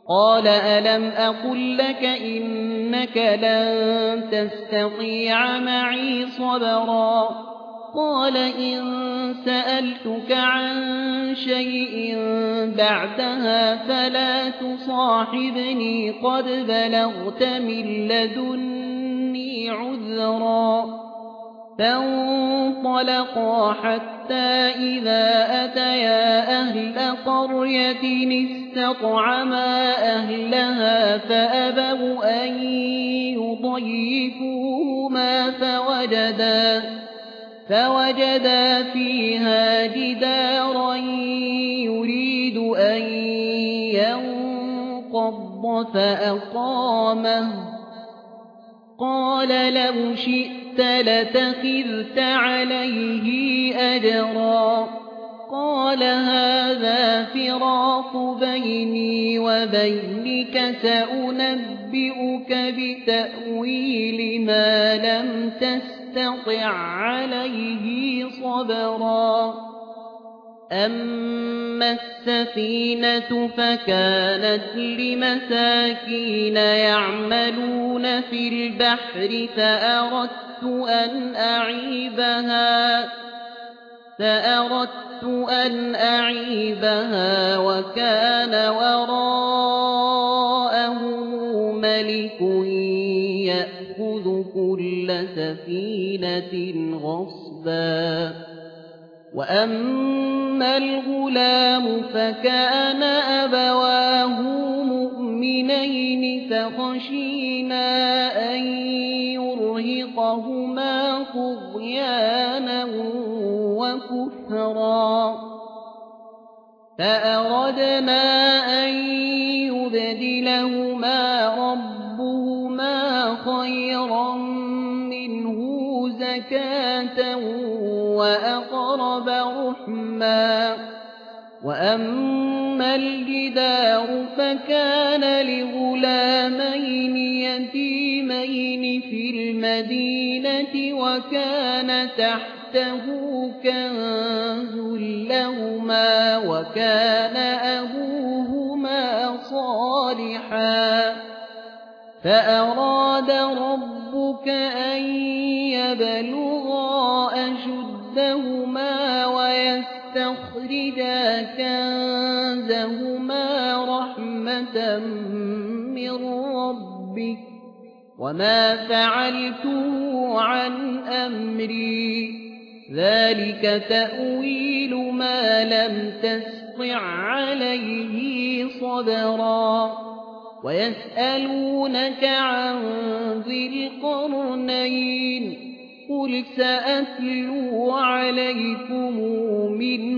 قال ألم أقل لك إنك لن تستطيع معي صبرا قال إن سألتك عن شيء بعدها فلا تصاحبني قد بلغت من لدني عذرا فانطلقا حتى إذا أتيا أهل قرية استطعما أهلها فأبوا أن يضيفوهما فوجدا فيها جدارا يريد أن ينقض فأقامه قال لو شئت لتخذت عليه أجرا قال هذا فراق بيني وبينك سأنبئك بتأويل ما لم تستطع عليه صبرا أما السفينة فكانت لمساكين يعملون في البحر فأردت أن أعيبها وكان وراءه ملك يأخذ كل سفينة غصبا وأما الغلام فكان أبواه مؤمنين فخشينا أن يرهقهما طغيانا وكفرا فأردنا أن يبدلهما ربهما خيرا منه زكاة وأقرب رحما وأما الجدار فكان لغلامين يتيمين في المدينة وكان تحته كنز لهما وكان أبوهما صالحا فأراد ربك أن يبلغا أشدهما ويستخرجا كنزهما رحمة من ربك وما فعلته عن أمري ذلك تأويل ما لم تستطع عليه صبرا ويسألونك عن ذي القرنين قل سأتلو عليكم منه